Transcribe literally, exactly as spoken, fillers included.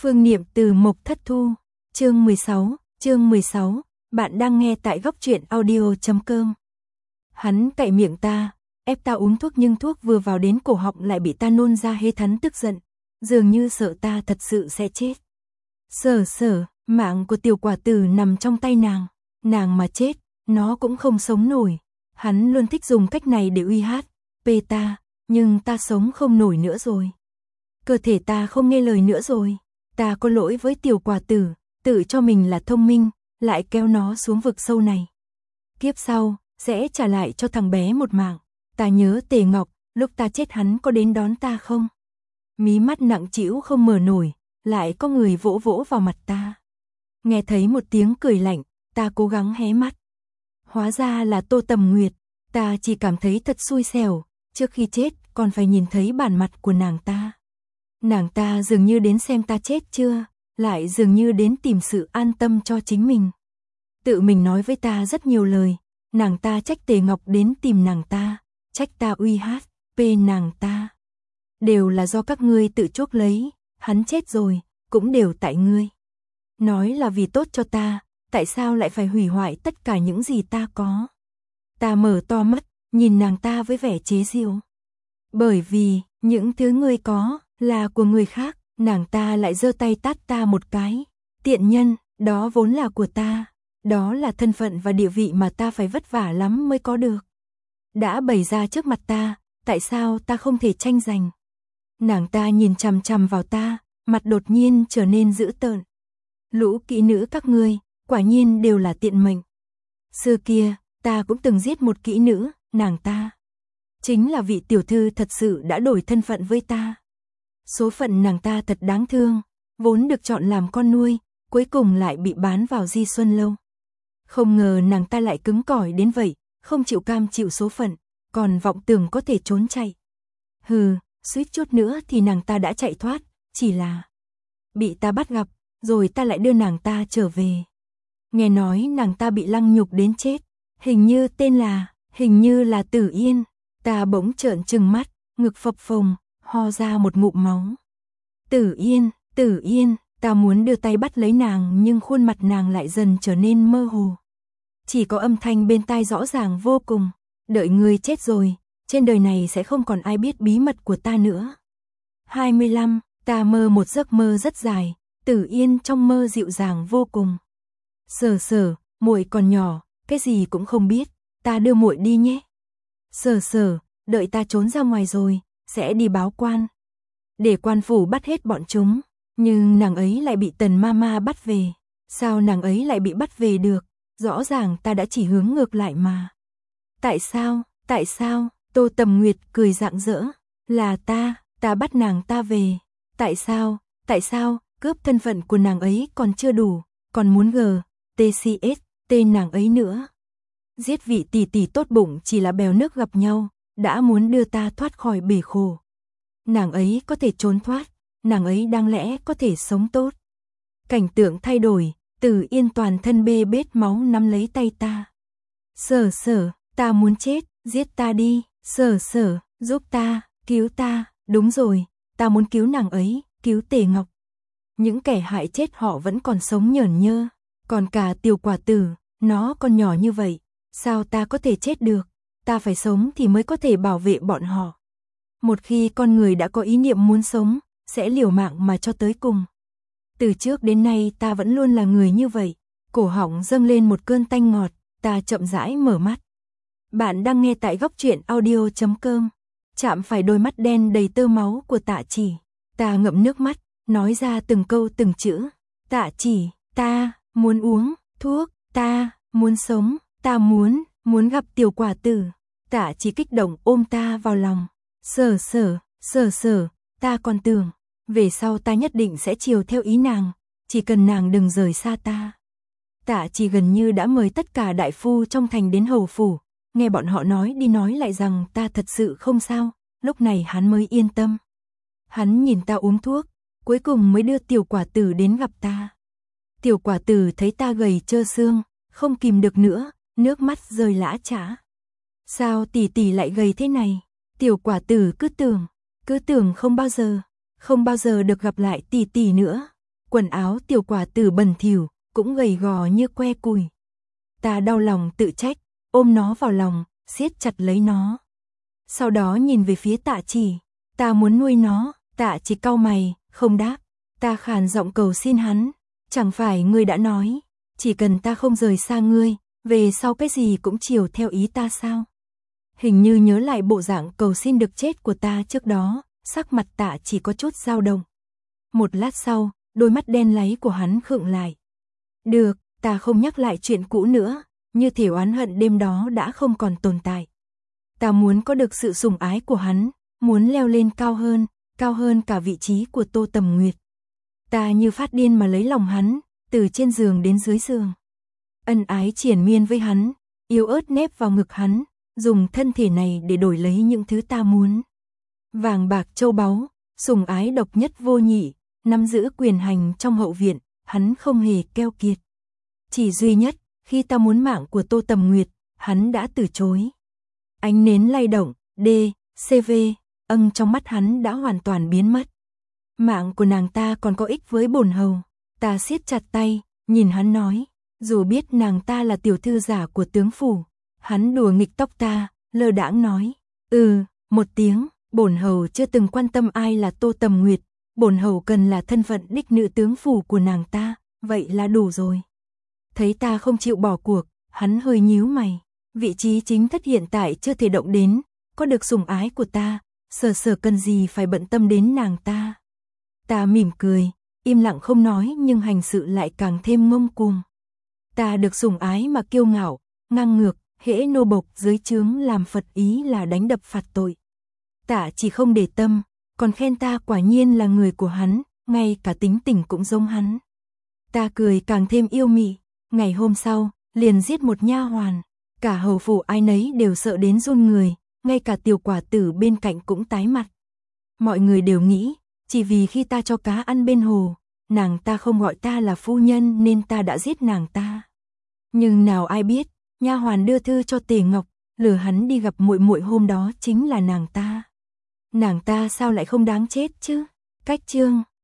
Phương Niệm từ Mộc Thất Thu, chương mười sáu, chương mười sáu, bạn đang nghe tại góc truyện audio chấm com. Hắn cạy miệng ta, ép ta uống thuốc nhưng thuốc vừa vào đến cổ họng lại bị ta nôn ra hê thắn tức giận, dường như sợ ta thật sự sẽ chết. Sở sở, mạng của tiểu quả tử nằm trong tay nàng, nàng mà chết, nó cũng không sống nổi. Hắn luôn thích dùng cách này để uy hát, pê ta, nhưng ta sống không nổi nữa rồi. Cơ thể ta không nghe lời nữa rồi. Ta có lỗi với tiểu quả tử, tự cho mình là thông minh, lại kéo nó xuống vực sâu này. Kiếp sau, sẽ trả lại cho thằng bé một mạng. Ta nhớ Tề Ngọc, lúc ta chết hắn có đến đón ta không? Mí mắt nặng trĩu không mở nổi, lại có người vỗ vỗ vào mặt ta. Nghe thấy một tiếng cười lạnh, ta cố gắng hé mắt. Hóa ra là Tô Tầm Nguyệt, ta chỉ cảm thấy thật xui xẻo, trước khi chết còn phải nhìn thấy bản mặt của nàng ta. Nàng ta dường như đến xem ta chết chưa, lại dường như đến tìm sự an tâm cho chính mình. Tự mình nói với ta rất nhiều lời, nàng ta trách Tề Ngọc đến tìm nàng ta, trách ta uy hát, pê nàng ta. Đều là do các ngươi tự chuốc lấy, hắn chết rồi, cũng đều tại ngươi. Nói là vì tốt cho ta, tại sao lại phải hủy hoại tất cả những gì ta có? Ta mở to mắt, nhìn nàng ta với vẻ chế giễu. Bởi vì, những thứ ngươi có, là của người khác, nàng ta lại giơ tay tát ta một cái. Tiện nhân, đó vốn là của ta, đó là thân phận và địa vị mà ta phải vất vả lắm mới có được. Đã bày ra trước mặt ta, tại sao ta không thể tranh giành? Nàng ta nhìn chằm chằm vào ta, mặt đột nhiên trở nên dữ tợn. Lũ kỹ nữ các ngươi, quả nhiên đều là tiện mệnh. Xưa kia, ta cũng từng giết một kỹ nữ, nàng ta chính là vị tiểu thư thật sự đã đổi thân phận với ta. Số phận nàng ta thật đáng thương, vốn được chọn làm con nuôi, cuối cùng lại bị bán vào Di Xuân Lâu. Không ngờ nàng ta lại cứng cỏi đến vậy, không chịu cam chịu số phận, còn vọng tưởng có thể trốn chạy. Hừ, suýt chút nữa thì nàng ta đã chạy thoát, chỉ là bị ta bắt gặp, rồi ta lại đưa nàng ta trở về. Nghe nói nàng ta bị lăng nhục đến chết, hình như tên là, hình như là Tử Yên. Ta bỗng trợn trừng mắt, ngực phập phồng, ho ra một ngụm máu. Tử Yên, Tử Yên, ta muốn đưa tay bắt lấy nàng nhưng khuôn mặt nàng lại dần trở nên mơ hồ. Chỉ có âm thanh bên tai rõ ràng vô cùng, đợi ngươi chết rồi, trên đời này sẽ không còn ai biết bí mật của ta nữa. hai mươi lăm, ta mơ một giấc mơ rất dài, Tử Yên trong mơ dịu dàng vô cùng. Sở sở, muội còn nhỏ, cái gì cũng không biết, ta đưa muội đi nhé. Sở sở, đợi ta trốn ra ngoài rồi, sẽ đi báo quan. Để quan phủ bắt hết bọn chúng, nhưng nàng ấy lại bị Tần Mama bắt về. Sao nàng ấy lại bị bắt về được? Rõ ràng ta đã chỉ hướng ngược lại mà. Tại sao, tại sao? Tô Tầm Nguyệt cười rạng rỡ. Là ta, ta bắt nàng ta về. Tại sao, tại sao, cướp thân phận của nàng ấy còn chưa đủ, còn muốn G, tê xê ét, tên nàng ấy nữa. Giết vị tỷ tỷ tốt bụng chỉ là bèo nước gặp nhau, đã muốn đưa ta thoát khỏi bể khổ. Nàng ấy có thể trốn thoát, nàng ấy đáng lẽ có thể sống tốt. Cảnh tượng thay đổi, Tử Yên toàn thân bê bết máu nắm lấy tay ta. Sở sở, ta muốn chết, giết ta đi, sở sở, giúp ta, cứu ta, đúng rồi, ta muốn cứu nàng ấy, cứu Tề Ngọc. Những kẻ hại chết họ vẫn còn sống nhởn nhơ, còn cả tiểu quả tử, nó còn nhỏ như vậy, sao ta có thể chết được, ta phải sống thì mới có thể bảo vệ bọn họ. Một khi con người đã có ý niệm muốn sống, sẽ liều mạng mà cho tới cùng. Từ trước đến nay ta vẫn luôn là người như vậy, cổ họng dâng lên một cơn tanh ngọt, ta chậm rãi mở mắt. Bạn đang nghe tại góc truyện audio chấm com. Chạm phải đôi mắt đen đầy tơ máu của Tạ Chỉ, ta ngậm nước mắt, nói ra từng câu từng chữ. Tạ Chỉ, ta muốn uống thuốc, ta muốn sống, ta muốn, muốn gặp tiểu quả tử. Tạ Chỉ kích động ôm ta vào lòng. Sở sở, sở sở, ta còn tưởng, về sau ta nhất định sẽ chiều theo ý nàng, chỉ cần nàng đừng rời xa ta. Tạ Chỉ gần như đã mời tất cả đại phu trong thành đến hầu phủ, nghe bọn họ nói đi nói lại rằng ta thật sự không sao, lúc này hắn mới yên tâm. Hắn nhìn ta uống thuốc, cuối cùng mới đưa tiểu quả tử đến gặp ta. Tiểu quả tử thấy ta gầy trơ xương, không kìm được nữa, nước mắt rơi lã chã. Sao tỷ tỷ lại gầy thế này? Tiểu quả tử cứ tưởng, cứ tưởng không bao giờ, không bao giờ được gặp lại tỷ tỷ nữa. quần áo tiểu quả tử bẩn thỉu, cũng gầy gò như que củi. Ta đau lòng tự trách, ôm nó vào lòng, siết chặt lấy nó. Sau đó nhìn về phía Tạ Chỉ, ta muốn nuôi nó. Tạ Chỉ cau mày, không đáp. Ta khàn giọng cầu xin hắn, chẳng phải ngươi đã nói, chỉ cần ta không rời xa ngươi, về sau cái gì cũng chiều theo ý ta sao? Hình như nhớ lại bộ dạng cầu xin được chết của ta trước đó, sắc mặt Tạ Chỉ có chút dao động. Một lát sau, đôi mắt đen láy của hắn khựng lại. Được, ta không nhắc lại chuyện cũ nữa, như thể oán hận đêm đó đã không còn tồn tại. Ta muốn có được sự sủng ái của hắn, muốn leo lên cao hơn, cao hơn cả vị trí của Tô Tầm Nguyệt. Ta như phát điên mà lấy lòng hắn, từ trên giường đến dưới giường. Ân ái triển miên với hắn, yếu ớt nép vào ngực hắn, dùng thân thể này để đổi lấy những thứ ta muốn. Vàng bạc châu báu, sủng ái độc nhất vô nhị, nắm giữ quyền hành trong hậu viện, hắn không hề keo kiệt. Chỉ duy nhất, khi ta muốn mạng của Tô Tầm Nguyệt, hắn đã từ chối. Ánh nến lay động, D, C V, ân trong mắt hắn đã hoàn toàn biến mất. Mạng của nàng ta còn có ích với bổn hầu. Ta siết chặt tay, nhìn hắn nói, dù biết nàng ta là tiểu thư giả của tướng phủ. Hắn đùa nghịch tóc ta, lơ đãng nói, ừ, một tiếng, bổn hầu chưa từng quan tâm ai là Tô Tầm Nguyệt, bổn hầu cần là thân phận đích nữ tướng phủ của nàng ta, vậy là đủ rồi. Thấy ta không chịu bỏ cuộc, hắn hơi nhíu mày, vị trí chính thất hiện tại chưa thể động đến, có được sủng ái của ta, sở sở cần gì phải bận tâm đến nàng ta. Ta mỉm cười, im lặng không nói nhưng hành sự lại càng thêm ngông cuồng. Ta được sủng ái mà kiêu ngạo, ngang ngược, hễ nô bộc dưới trướng làm phật ý là đánh đập phạt tội. Tạ Chỉ không để tâm, còn khen ta quả nhiên là người của hắn, ngay cả tính tình cũng giống hắn. Ta cười càng thêm yêu mị, ngày hôm sau, liền giết một nha hoàn, cả hầu phủ ai nấy đều sợ đến run người, ngay cả tiểu quả tử bên cạnh cũng tái mặt. Mọi người đều nghĩ, chỉ vì khi ta cho cá ăn bên hồ, nàng ta không gọi ta là phu nhân nên ta đã giết nàng ta. Nhưng nào ai biết, nha hoàn đưa thư cho Tề Ngọc, lừa hắn đi gặp muội muội hôm đó chính là nàng ta. Nàng ta sao lại không đáng chết chứ? Cách chương